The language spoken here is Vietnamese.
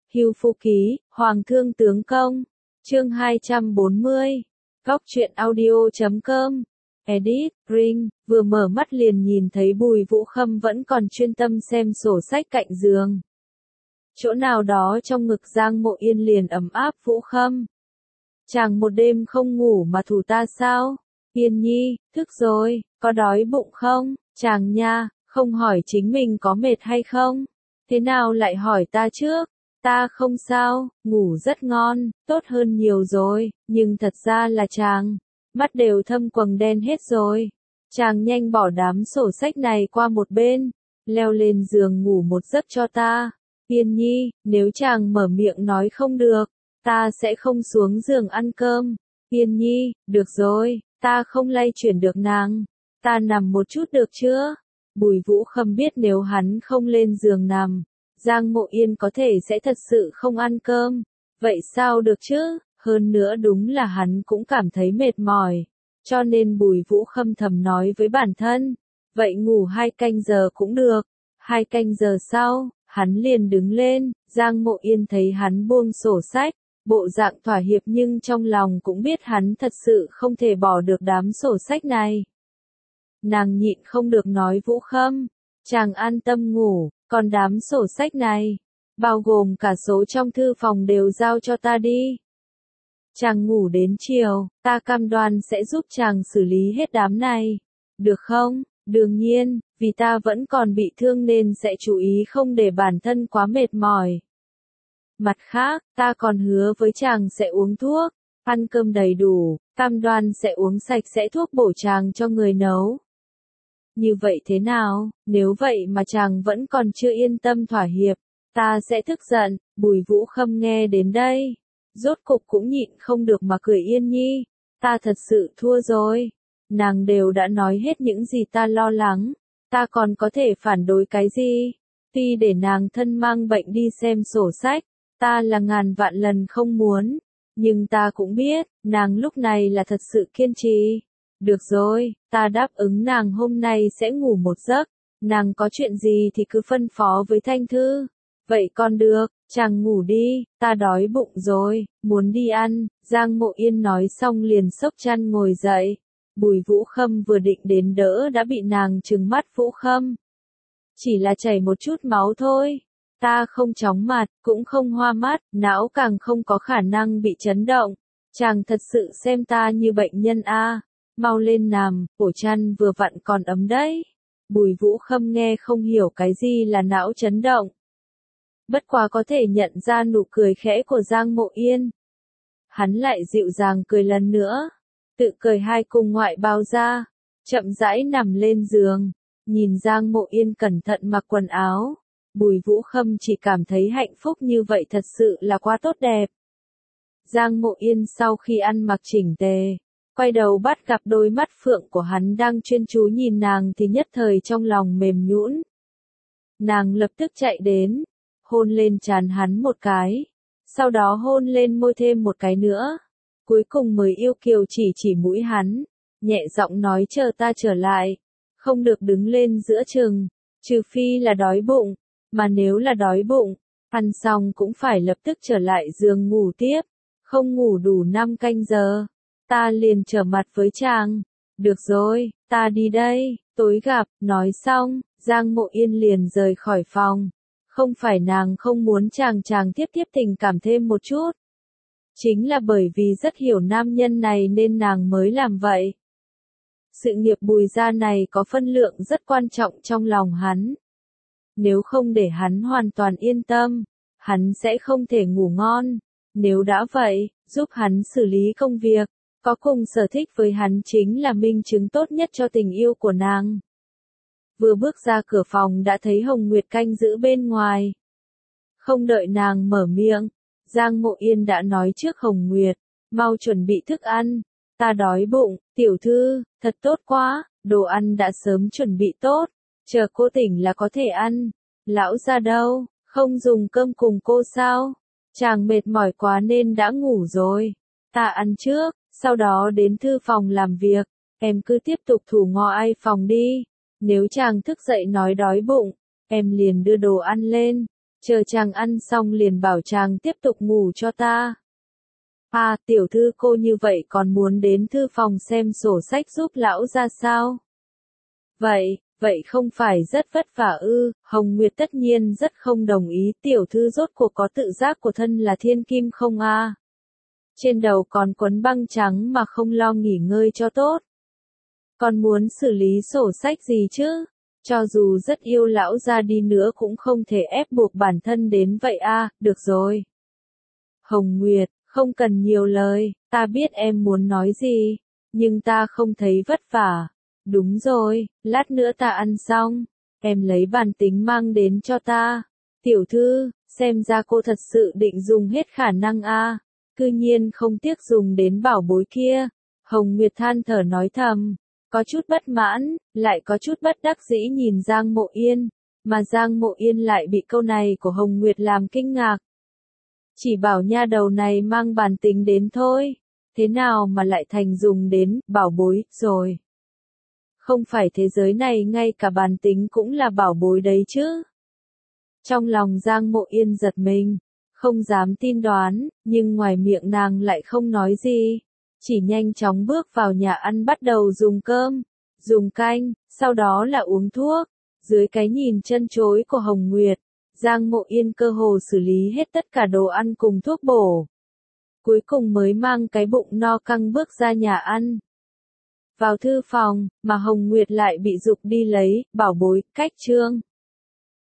Hưu Phu Ký, Hoàng Thương Tướng Công. Chương 240. Góc truyện audio.com. Edit, Ring, vừa mở mắt liền nhìn thấy Bùi Vũ Khâm vẫn còn chuyên tâm xem sổ sách cạnh giường. Chỗ nào đó trong ngực Giang Mộ Yên liền ấm áp. Vũ Khâm, chàng một đêm không ngủ mà thủ ta sao? Yên Nhi, thức rồi, có đói bụng không? Chàng nha, không hỏi chính mình có mệt hay không? Thế nào lại hỏi ta trước? Ta không sao, ngủ rất ngon, tốt hơn nhiều rồi, nhưng thật ra là chàng, mắt đều thâm quầng đen hết rồi. Chàng nhanh bỏ đám sổ sách này qua một bên, leo lên giường ngủ một giấc cho ta. Yên Nhi, nếu chàng mở miệng nói không được, ta sẽ không xuống giường ăn cơm. Yên Nhi, được rồi, ta không lay chuyển được nàng, ta nằm một chút được chưa? Bùi Vũ Khâm biết nếu hắn không lên giường nằm, Giang Mộ Yên có thể sẽ thật sự không ăn cơm. Vậy sao được chứ? Hơn nữa đúng là hắn cũng cảm thấy mệt mỏi. Cho nên Bùi Vũ Khâm thầm nói với bản thân. Vậy ngủ 2 canh giờ cũng được. 2 canh giờ sau, hắn liền đứng lên. Giang Mộ Yên thấy hắn buông sổ sách, bộ dạng thỏa hiệp nhưng trong lòng cũng biết hắn thật sự không thể bỏ được đám sổ sách này. Nàng nhịn không được nói Vũ Khâm, chàng an tâm ngủ, còn đám sổ sách này, bao gồm cả số trong thư phòng đều giao cho ta đi. Chàng ngủ đến chiều, ta cam đoan sẽ giúp chàng xử lý hết đám này. Được không? Đương nhiên, vì ta vẫn còn bị thương nên sẽ chú ý không để bản thân quá mệt mỏi. Mặt khác, ta còn hứa với chàng sẽ uống thuốc, ăn cơm đầy đủ, cam đoan sẽ uống sạch sẽ thuốc bổ chàng cho người nấu. Như vậy thế nào, nếu vậy mà chàng vẫn còn chưa yên tâm thỏa hiệp, ta sẽ tức giận. Bùi Vũ Khâm nghe đến đây, rốt cục cũng nhịn không được mà cười. Yên Nhi, ta thật sự thua rồi, nàng đều đã nói hết những gì ta lo lắng, ta còn có thể phản đối cái gì? Tuy để nàng thân mang bệnh đi xem sổ sách, ta là ngàn vạn lần không muốn, nhưng ta cũng biết, nàng lúc này là thật sự kiên trì. Được rồi, ta đáp ứng nàng hôm nay sẽ ngủ một giấc, nàng có chuyện gì thì cứ phân phó với Thanh Thư. Vậy còn được, chàng ngủ đi, ta đói bụng rồi, muốn đi ăn. Giang Mộ Yên nói xong liền xốc chăn ngồi dậy. Bùi Vũ Khâm vừa định đến đỡ đã bị nàng trừng mắt. Vũ Khâm, chỉ là chảy một chút máu thôi, ta không chóng mặt, cũng không hoa mắt, não càng không có khả năng bị chấn động. Chàng thật sự xem ta như bệnh nhân a. Mau lên nằm, cổ chăn vừa vặn còn ấm đấy. Bùi Vũ Khâm nghe không hiểu cái gì là não chấn động. Bất quá có thể nhận ra nụ cười khẽ của Giang Mộ Yên. Hắn lại dịu dàng cười lần nữa, tự cởi 2 cung ngoại bao ra, chậm rãi nằm lên giường, nhìn Giang Mộ Yên cẩn thận mặc quần áo. Bùi Vũ Khâm chỉ cảm thấy hạnh phúc như vậy thật sự là quá tốt đẹp. Giang Mộ Yên sau khi ăn mặc chỉnh tề, quay đầu bắt gặp đôi mắt phượng của hắn đang chuyên chú nhìn nàng thì nhất thời trong lòng mềm nhũn. Nàng lập tức chạy đến, hôn lên trán hắn một cái, sau đó hôn lên môi thêm một cái nữa, cuối cùng mới yêu kiều chỉ mũi hắn, nhẹ giọng nói chờ ta trở lại, không được đứng lên giữa chừng, trừ phi là đói bụng, mà nếu là đói bụng, ăn xong cũng phải lập tức trở lại giường ngủ tiếp, không ngủ đủ 5 canh giờ. Ta liền trở mặt với chàng. Được rồi, ta đi đây, tối gặp. Nói xong, Giang Mộ Yên liền rời khỏi phòng. Không phải nàng không muốn chàng tiếp tình cảm thêm một chút. Chính là bởi vì rất hiểu nam nhân này nên nàng mới làm vậy. Sự nghiệp Bùi gia này có phân lượng rất quan trọng trong lòng hắn. Nếu không để hắn hoàn toàn yên tâm, hắn sẽ không thể ngủ ngon. Nếu đã vậy, giúp hắn xử lý công việc. Có cùng sở thích với hắn chính là minh chứng tốt nhất cho tình yêu của nàng. Vừa bước ra cửa phòng đã thấy Hồng Nguyệt canh giữ bên ngoài. Không đợi nàng mở miệng, Giang Mộ Yên đã nói trước Hồng Nguyệt, mau chuẩn bị thức ăn, ta đói bụng. Tiểu thư, thật tốt quá, đồ ăn đã sớm chuẩn bị tốt, chờ cô tỉnh là có thể ăn. Lão gia đâu, không dùng cơm cùng cô sao? Chàng mệt mỏi quá nên đã ngủ rồi, ta ăn trước. Sau đó đến thư phòng làm việc, em cứ tiếp tục thủ ngọ ai phòng đi. Nếu chàng thức dậy nói đói bụng, em liền đưa đồ ăn lên. chờ chàng ăn xong liền bảo chàng tiếp tục ngủ cho ta. À, tiểu thư cô như vậy còn muốn đến thư phòng xem sổ sách giúp lão ra sao? Vậy không phải rất vất vả ư? Hồng Nguyệt tất nhiên rất không đồng ý, tiểu thư rốt cuộc có tự giác của thân là thiên kim không a? Trên đầu còn quấn băng trắng mà không lo nghỉ ngơi cho tốt. Còn muốn xử lý sổ sách gì chứ? Cho dù rất yêu lão ra đi nữa cũng không thể ép buộc bản thân đến vậy a. Được rồi. Hồng Nguyệt, không cần nhiều lời, ta biết em muốn nói gì, nhưng ta không thấy vất vả. Đúng rồi, lát nữa ta ăn xong, em lấy bàn tính mang đến cho ta. Tiểu thư, xem ra cô thật sự định dùng hết khả năng a, cư nhiên không tiếc dùng đến bảo bối kia. Hồng Nguyệt than thở nói thầm, có chút bất mãn, lại có chút bất đắc dĩ nhìn Giang Mộ Yên, mà Giang Mộ Yên lại bị câu này của Hồng Nguyệt làm kinh ngạc. Chỉ bảo nha đầu này mang bàn tính đến thôi, thế nào mà lại thành dùng đến bảo bối rồi. Không phải thế giới này ngay cả bàn tính cũng là bảo bối đấy chứ. Trong lòng Giang Mộ Yên giật mình, không dám tin đoán, nhưng ngoài miệng nàng lại không nói gì. Chỉ nhanh chóng bước vào nhà ăn bắt đầu dùng cơm, dùng canh, sau đó là uống thuốc. Dưới cái nhìn chân chối của Hồng Nguyệt, Giang Mộ Yên cơ hồ xử lý hết tất cả đồ ăn cùng thuốc bổ. Cuối cùng mới mang cái bụng no căng bước ra nhà ăn. Vào thư phòng, mà Hồng Nguyệt lại bị giục đi lấy, bảo bối, cách chương.